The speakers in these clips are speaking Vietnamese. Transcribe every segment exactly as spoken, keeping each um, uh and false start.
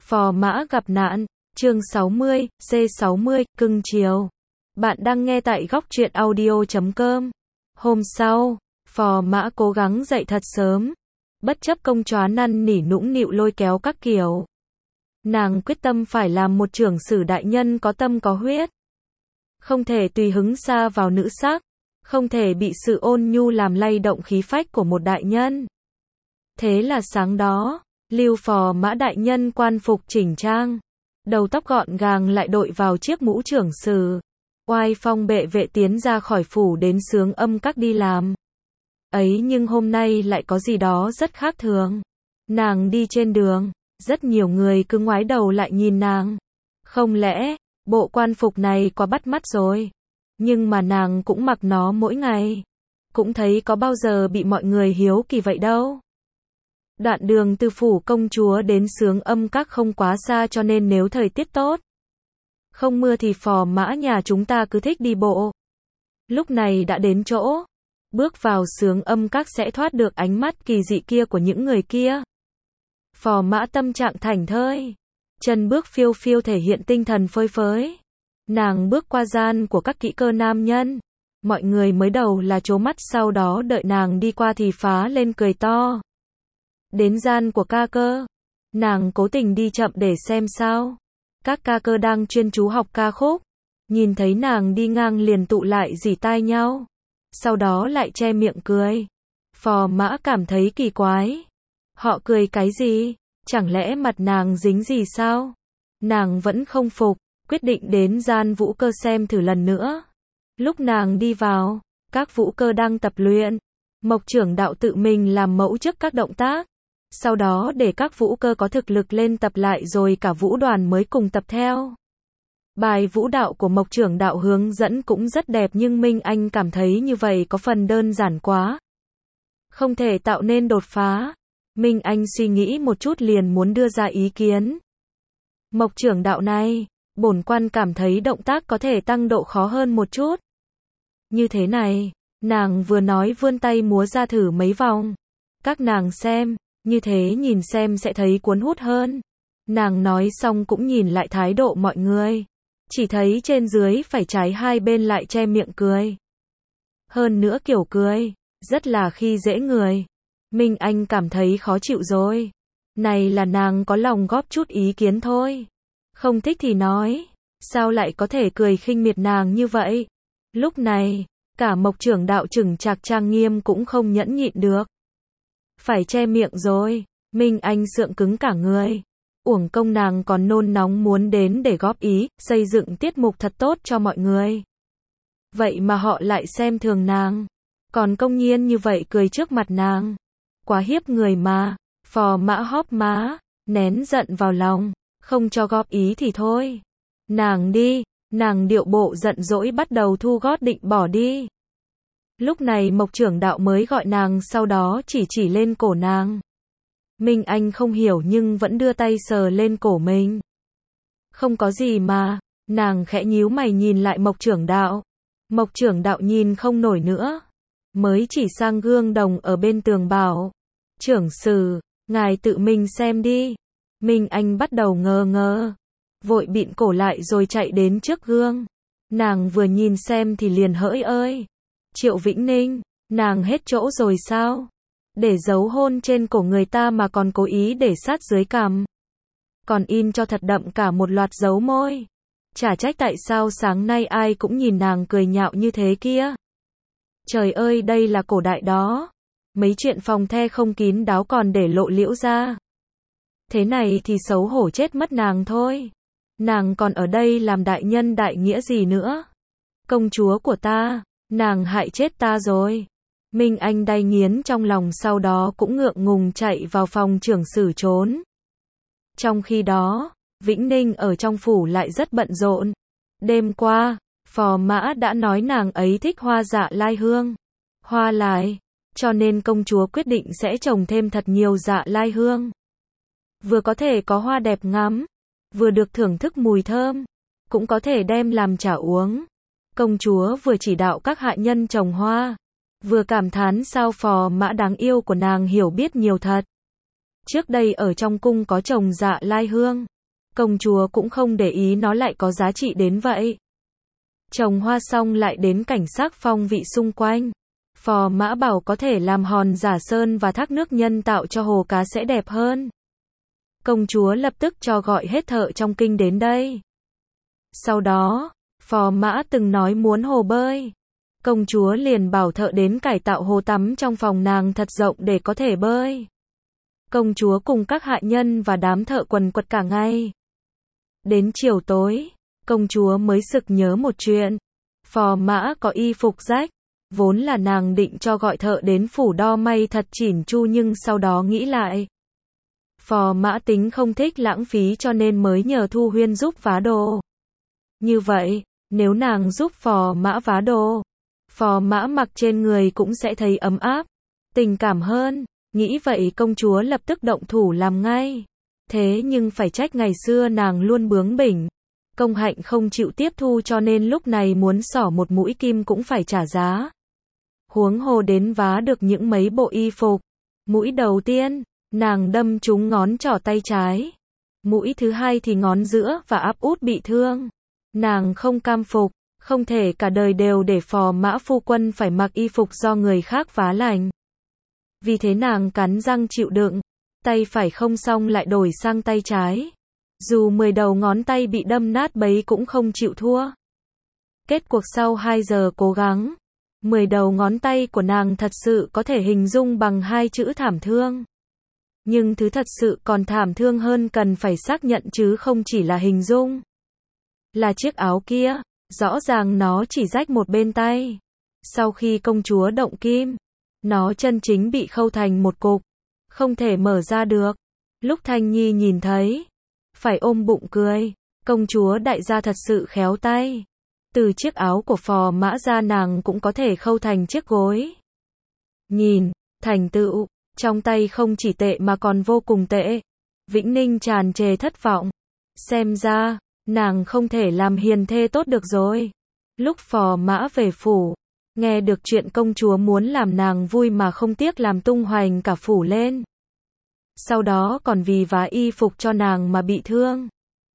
Phò Mã gặp nạn, chương sáu mươi, C sáu mươi, cưng chiều. Bạn đang nghe tại góc truyện audio chấm com. Hôm sau, Phò Mã cố gắng dậy thật sớm, bất chấp công chóa năn nỉ nũng nịu lôi kéo các kiểu. Nàng quyết tâm phải làm một trưởng sử đại nhân có tâm có huyết. Không thể tùy hứng sa vào nữ sắc, không thể bị sự ôn nhu làm lay động khí phách của một đại nhân. Thế là sáng đó, Lưu Phò Mã đại nhân quan phục chỉnh trang, đầu tóc gọn gàng lại đội vào chiếc mũ trưởng sử, oai phong bệ vệ tiến ra khỏi phủ đến Sướng Âm Các đi làm. Ấy nhưng hôm nay lại có gì đó rất khác thường. Nàng đi trên đường, rất nhiều người cứ ngoái đầu lại nhìn nàng. Không lẽ, bộ quan phục này quá bắt mắt rồi. Nhưng mà nàng cũng mặc nó mỗi ngày. Cũng thấy có bao giờ bị mọi người hiếu kỳ vậy đâu. Đoạn đường từ phủ công chúa đến Sướng Âm Các không quá xa, cho nên nếu thời tiết tốt, không mưa thì Phò Mã nhà chúng ta cứ thích đi bộ. Lúc này đã đến chỗ, bước vào Sướng Âm Các sẽ thoát được ánh mắt kỳ dị kia của những người kia. Phò Mã tâm trạng thảnh thơi, chân bước phiêu phiêu thể hiện tinh thần phơi phới. Nàng bước qua gian của các kỹ cơ nam nhân, mọi người mới đầu là trố mắt, sau đó đợi nàng đi qua thì phá lên cười to. Đến gian của ca cơ, nàng cố tình đi chậm để xem sao. Các ca cơ đang chuyên chú học ca khúc, nhìn thấy nàng đi ngang liền tụ lại rỉ tai nhau, sau đó lại che miệng cười. Phò Mã cảm thấy kỳ quái. Họ cười cái gì? Chẳng lẽ mặt nàng dính gì sao? Nàng vẫn không phục, quyết định đến gian vũ cơ xem thử lần nữa. Lúc nàng đi vào, các vũ cơ đang tập luyện. Mộc trưởng đạo tự mình làm mẫu trước các động tác, sau đó để các vũ cơ có thực lực lên tập lại rồi cả vũ đoàn mới cùng tập theo. Bài vũ đạo của Mộc trưởng đạo hướng dẫn cũng rất đẹp, nhưng Minh Anh cảm thấy như vậy có phần đơn giản quá, không thể tạo nên đột phá. Minh Anh suy nghĩ một chút liền muốn đưa ra ý kiến. Mộc trưởng đạo này, bổn quan cảm thấy động tác có thể tăng độ khó hơn một chút. Như thế này, nàng vừa nói vươn tay múa ra thử mấy vòng. Các nàng xem, như thế nhìn xem sẽ thấy cuốn hút hơn. Nàng nói xong cũng nhìn lại thái độ mọi người, chỉ thấy trên dưới phải trái hai bên lại che miệng cười. Hơn nữa kiểu cười, rất là khi dễ người. Minh Anh cảm thấy khó chịu rồi. Này là nàng có lòng góp chút ý kiến thôi. Không thích thì nói, sao lại có thể cười khinh miệt nàng như vậy? Lúc này, cả Mộc trưởng đạo chừng chạc trang nghiêm cũng không nhẫn nhịn được. Phải che miệng rồi. Minh Anh sượng cứng cả người. Uổng công nàng còn nôn nóng muốn đến để góp ý, xây dựng tiết mục thật tốt cho mọi người. Vậy mà họ lại xem thường nàng, còn công nhiên như vậy cười trước mặt nàng. Quá hiếp người mà. Phò Mã hóp má, nén giận vào lòng, không cho góp ý thì thôi. Nàng đi, nàng điệu bộ giận dỗi bắt đầu thu gót định bỏ đi. Lúc này Mộc trưởng đạo mới gọi nàng, sau đó chỉ chỉ lên cổ nàng. Minh Anh không hiểu nhưng vẫn đưa tay sờ lên cổ mình. Không có gì mà. Nàng khẽ nhíu mày nhìn lại Mộc trưởng đạo. Mộc trưởng đạo nhìn không nổi nữa, mới chỉ sang gương đồng ở bên tường bảo: trưởng sử, ngài tự mình xem đi. Minh Anh bắt đầu ngơ ngơ, vội bịn cổ lại rồi chạy đến trước gương. Nàng vừa nhìn xem thì liền hỡi ơi, Triệu Vĩnh Ninh, nàng hết chỗ rồi sao? Để dấu hôn trên cổ người ta mà còn cố ý để sát dưới cằm, còn in cho thật đậm cả một loạt dấu môi. Chả trách tại sao sáng nay ai cũng nhìn nàng cười nhạo như thế kia. Trời ơi, đây là cổ đại đó. Mấy chuyện phòng the không kín đáo còn để lộ liễu ra. Thế này thì xấu hổ chết mất nàng thôi. Nàng còn ở đây làm đại nhân đại nghĩa gì nữa? Công chúa của ta, nàng hại chết ta rồi. Minh Anh đay nghiến trong lòng, sau đó cũng ngượng ngùng chạy vào phòng trưởng sử trốn. Trong khi đó, Vĩnh Ninh ở trong phủ lại rất bận rộn. Đêm qua, Phò Mã đã nói nàng ấy thích hoa dạ lai hương, hoa lai, cho nên công chúa quyết định sẽ trồng thêm thật nhiều dạ lai hương. Vừa có thể có hoa đẹp ngắm, vừa được thưởng thức mùi thơm, cũng có thể đem làm trà uống. Công chúa vừa chỉ đạo các hạ nhân trồng hoa, vừa cảm thán sao Phò Mã đáng yêu của nàng hiểu biết nhiều thật. Trước đây ở trong cung có trồng dạ lai hương, Công chúa cũng không để ý nó lại có giá trị đến vậy. Trồng hoa xong lại đến cảnh sắc phong vị xung quanh. Phò mã bảo có thể làm hòn giả sơn và thác nước nhân tạo cho hồ cá sẽ đẹp hơn. Công chúa lập tức cho gọi hết thợ trong kinh đến đây. Sau đó, phò mã từng nói muốn hồ bơi. Công chúa liền bảo thợ đến cải tạo hồ tắm trong phòng nàng thật rộng để có thể bơi. Công chúa cùng các hạ nhân và đám thợ quần quật cả ngày. Đến chiều tối, công chúa mới sực nhớ một chuyện. Phò mã có y phục rách. Vốn là nàng định cho gọi thợ đến phủ đo may thật chỉn chu nhưng sau đó nghĩ lại. Phò mã tính không thích lãng phí cho nên mới nhờ Thu Huyên giúp vá đồ. Như vậy, nếu nàng giúp phò mã vá đồ, phò mã mặc trên người cũng sẽ thấy ấm áp, tình cảm hơn. Nghĩ vậy công chúa lập tức động thủ làm ngay. Thế nhưng phải trách ngày xưa nàng luôn bướng bỉnh. Công hạnh không chịu tiếp thu cho nên lúc này muốn xỏ một mũi kim cũng phải trả giá. Huống hồ đến vá được những mấy bộ y phục. Mũi đầu tiên, nàng đâm trúng ngón trỏ tay trái. Mũi thứ hai thì ngón giữa và áp út bị thương. Nàng không cam phục, không thể cả đời đều để phò mã phu quân phải mặc y phục do người khác vá lành. Vì thế nàng cắn răng chịu đựng, tay phải không xong lại đổi sang tay trái. Dù mười đầu ngón tay bị đâm nát bấy cũng không chịu thua. Kết cuộc sau hai giờ cố gắng, mười đầu ngón tay của nàng thật sự có thể hình dung bằng hai chữ thảm thương. Nhưng thứ thật sự còn thảm thương hơn cần phải xác nhận chứ không chỉ là hình dung. Là chiếc áo kia, rõ ràng nó chỉ rách một bên tay. Sau khi công chúa động kim, nó chân chính bị khâu thành một cục, không thể mở ra được. Lúc Thanh Nhi nhìn thấy, phải ôm bụng cười, công chúa đại gia thật sự khéo tay. Từ chiếc áo của phò mã ra nàng cũng có thể khâu thành chiếc gối. Nhìn, thành tựu, trong tay không chỉ tệ mà còn vô cùng tệ. Vĩnh Ninh tràn trề thất vọng. Xem ra, nàng không thể làm hiền thê tốt được rồi. Lúc phò mã về phủ, nghe được chuyện công chúa muốn làm nàng vui mà không tiếc làm tung hoành cả phủ lên. Sau đó còn vì vá y phục cho nàng mà bị thương.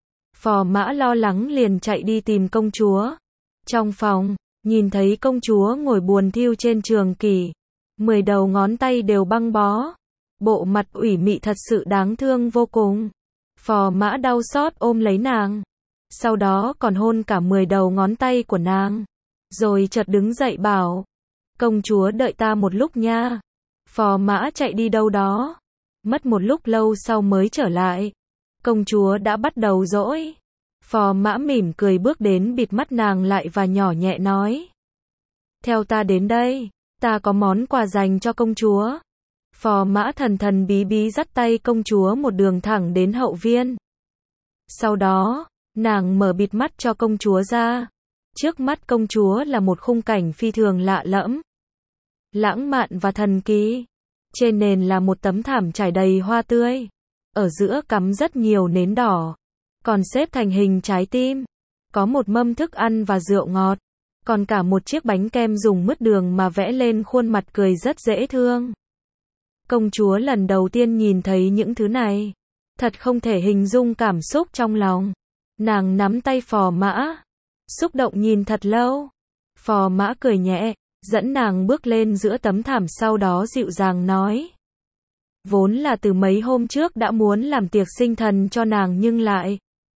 Phò mã lo lắng liền chạy đi tìm công chúa. Trong phòng, nhìn thấy công chúa ngồi buồn thiu trên trường kỷ. Mười đầu ngón tay đều băng bó. Bộ mặt ủy mị thật sự đáng thương vô cùng. Phò mã đau xót ôm lấy nàng. Sau đó còn hôn cả mười đầu ngón tay của nàng. Rồi chợt đứng dậy bảo. Công chúa đợi ta một lúc nha. Phò mã chạy đi đâu đó. Mất một lúc lâu sau mới trở lại. Công chúa đã bắt đầu dỗi. Phò mã mỉm cười bước đến bịt mắt nàng lại và nhỏ nhẹ nói. Theo ta đến đây, ta có món quà dành cho công chúa. Phò mã thần thần bí bí dắt tay công chúa một đường thẳng đến hậu viên. Sau đó, nàng mở bịt mắt cho công chúa ra. Trước mắt công chúa là một khung cảnh phi thường lạ lẫm, lãng mạn và thần kỳ. Trên nền là một tấm thảm trải đầy hoa tươi. Ở giữa cắm rất nhiều nến đỏ, còn xếp thành hình trái tim. Có một mâm thức ăn và rượu ngọt. Còn cả một chiếc bánh kem dùng mứt đường mà vẽ lên khuôn mặt cười rất dễ thương. Công chúa lần đầu tiên nhìn thấy những thứ này. Thật không thể hình dung cảm xúc trong lòng. Nàng nắm tay phò mã. Xúc động nhìn thật lâu. Phò mã cười nhẹ, dẫn nàng bước lên giữa tấm thảm sau đó dịu dàng nói. Vốn là từ mấy hôm trước đã muốn làm tiệc sinh thần cho nàng nhưng lại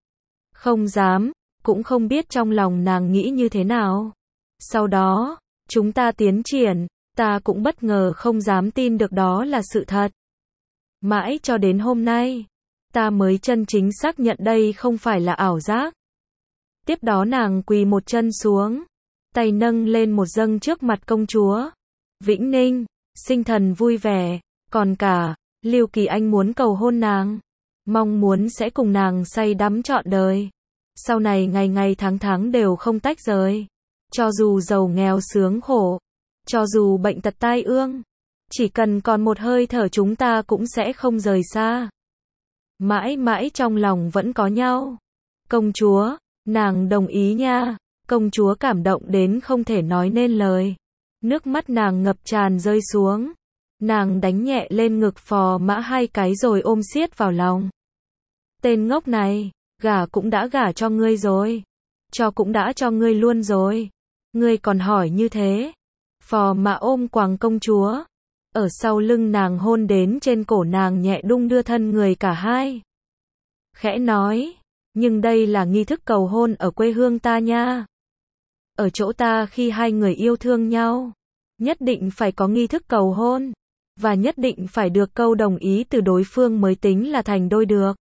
không dám, cũng không biết trong lòng nàng nghĩ như thế nào. Sau đó, chúng ta tiến triển, ta cũng bất ngờ không dám tin được đó là sự thật. Mãi cho đến hôm nay, ta mới chân chính xác nhận đây không phải là ảo giác. Tiếp đó nàng quỳ một chân xuống, tay nâng lên một dâng trước mặt công chúa. Vĩnh Ninh, sinh thần vui vẻ, còn cả, Lưu Kỳ Anh muốn cầu hôn nàng, mong muốn sẽ cùng nàng say đắm trọn đời. Sau này ngày ngày tháng tháng đều không tách rời. Cho dù giàu nghèo sướng khổ, cho dù bệnh tật tai ương, chỉ cần còn một hơi thở chúng ta cũng sẽ không rời xa. Mãi mãi trong lòng vẫn có nhau. Công chúa, nàng đồng ý nha. Công chúa cảm động đến không thể nói nên lời. Nước mắt nàng ngập tràn rơi xuống. Nàng đánh nhẹ lên ngực phò mã hai cái rồi ôm siết vào lòng. Tên ngốc này, Gả cũng đã gả cho ngươi rồi. Cho cũng đã cho ngươi luôn rồi. Ngươi còn hỏi như thế. Phò Mã ôm quàng công chúa. Ở sau lưng nàng hôn đến trên cổ nàng nhẹ đung đưa thân người cả hai. Khẽ nói, nhưng đây là nghi thức cầu hôn ở quê hương ta nha. Ở chỗ ta khi hai người yêu thương nhau, nhất định phải có nghi thức cầu hôn, và nhất định phải được câu đồng ý từ đối phương mới tính là thành đôi được.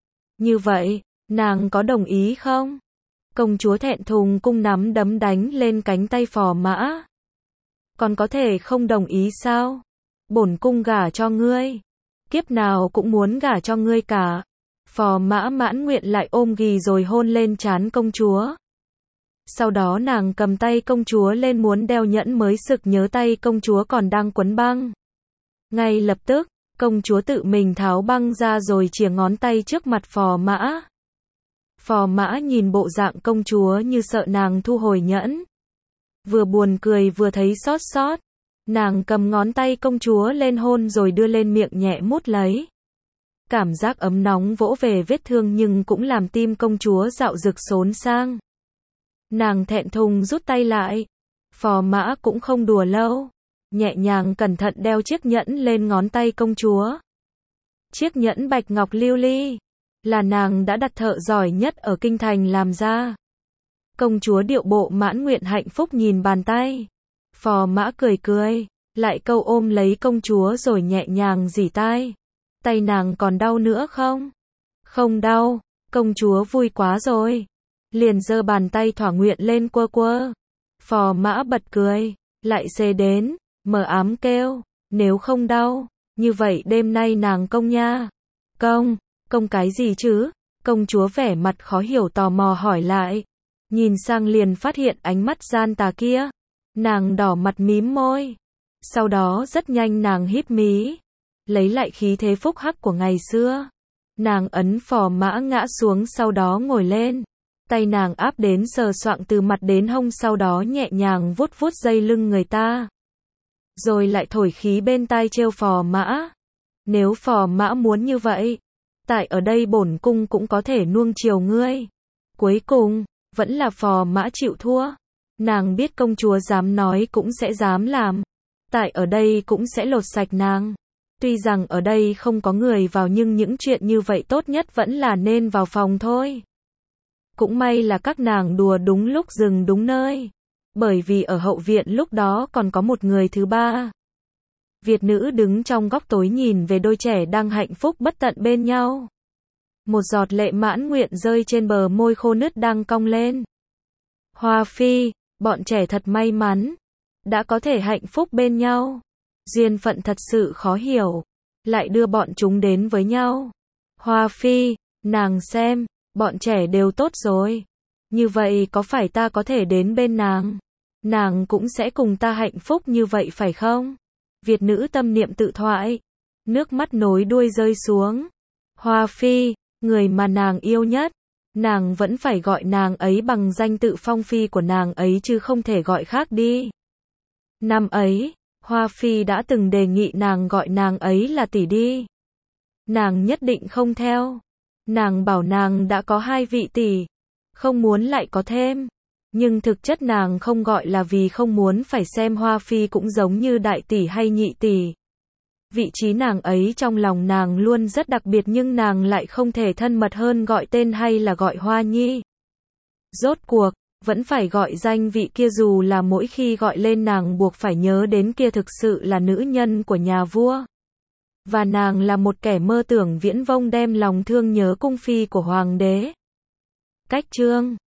Như vậy, nàng có đồng ý không? Công chúa thẹn thùng cung nắm đấm đánh lên cánh tay Phò Mã. Còn có thể không đồng ý sao? Bổn cung gả cho ngươi. Kiếp nào cũng muốn gả cho ngươi cả. Phò Mã mãn nguyện lại ôm ghì rồi hôn lên trán công chúa. Sau đó nàng cầm tay công chúa lên muốn đeo nhẫn mới sực nhớ tay công chúa còn đang quấn băng. Ngay lập tức, công chúa tự mình tháo băng ra rồi chìa ngón tay trước mặt Phò Mã. Phò Mã nhìn bộ dạng công chúa như sợ nàng thu hồi nhẫn. Vừa buồn cười vừa thấy xót xót. Nàng cầm ngón tay công chúa lên hôn rồi đưa lên miệng nhẹ mút lấy. Cảm giác ấm nóng vỗ về vết thương nhưng cũng làm tim công chúa dạo dực xốn sang. Nàng thẹn thùng rút tay lại. Phò Mã cũng không đùa lâu. Nhẹ nhàng cẩn thận đeo chiếc nhẫn lên ngón tay công chúa. Chiếc nhẫn bạch ngọc lưu ly. Là nàng đã đặt thợ giỏi nhất ở kinh thành làm ra. Công chúa điệu bộ mãn nguyện hạnh phúc nhìn bàn tay. Phò Mã cười cười. Lại câu ôm lấy công chúa rồi nhẹ nhàng rỉ tai. Tay nàng còn đau nữa không? Không đau. Công chúa vui quá rồi. Liền giơ bàn tay thỏa nguyện lên quơ quơ. Phò Mã bật cười. Lại xê đến. Mờ ám kêu. Nếu không đau. Như vậy đêm nay nàng công nha. Công. Công cái gì chứ? Công chúa vẻ mặt khó hiểu tò mò hỏi lại. Nhìn sang liền phát hiện ánh mắt gian tà kia. Nàng đỏ mặt mím môi. Sau đó rất nhanh nàng híp mí. Lấy lại khí thế phúc hắc của ngày xưa. Nàng ấn Phò Mã ngã xuống sau đó ngồi lên. Tay nàng áp đến sờ soạng từ mặt đến hông sau đó nhẹ nhàng vuốt vuốt dây lưng người ta. Rồi lại thổi khí bên tai trêu Phò Mã. Nếu Phò Mã muốn như vậy, tại ở đây bổn cung cũng có thể nuông chiều ngươi. Cuối cùng, vẫn là Phò Mã chịu thua. Nàng biết công chúa dám nói cũng sẽ dám làm. Tại ở đây cũng sẽ lột sạch nàng. Tuy rằng ở đây không có người vào nhưng những chuyện như vậy tốt nhất vẫn là nên vào phòng thôi. Cũng may là các nàng đùa đúng lúc dừng đúng nơi. Bởi vì ở hậu viện lúc đó còn có một người thứ ba. Việt nữ đứng trong góc tối nhìn về đôi trẻ đang hạnh phúc bất tận bên nhau. Một giọt lệ mãn nguyện rơi trên bờ môi khô nứt đang cong lên. Hoa phi, bọn trẻ thật may mắn. Đã có thể hạnh phúc bên nhau. Duyên phận thật sự khó hiểu. Lại đưa bọn chúng đến với nhau. Hoa phi, nàng xem, bọn trẻ đều tốt rồi. Như vậy có phải ta có thể đến bên nàng? Nàng cũng sẽ cùng ta hạnh phúc như vậy phải không? Việt nữ tâm niệm tự thoại. Nước mắt nối đuôi rơi xuống. Hoa phi, người mà nàng yêu nhất. Nàng vẫn phải gọi nàng ấy bằng danh tự phong phi của nàng ấy chứ không thể gọi khác đi. Năm ấy, Hoa phi đã từng đề nghị nàng gọi nàng ấy là tỷ đi. Nàng nhất định không theo. Nàng bảo nàng đã có hai vị tỷ, không muốn lại có thêm. Nhưng thực chất nàng không gọi là vì không muốn phải xem Hoa phi cũng giống như đại tỷ hay nhị tỷ. Vị trí nàng ấy trong lòng nàng luôn rất đặc biệt nhưng nàng lại không thể thân mật hơn gọi tên hay là gọi Hoa nhi. Rốt cuộc, vẫn phải gọi danh vị kia dù là mỗi khi gọi lên nàng buộc phải nhớ đến kia thực sự là nữ nhân của nhà vua. Và nàng là một kẻ mơ tưởng viễn vông đem lòng thương nhớ cung phi của hoàng đế. Cách chương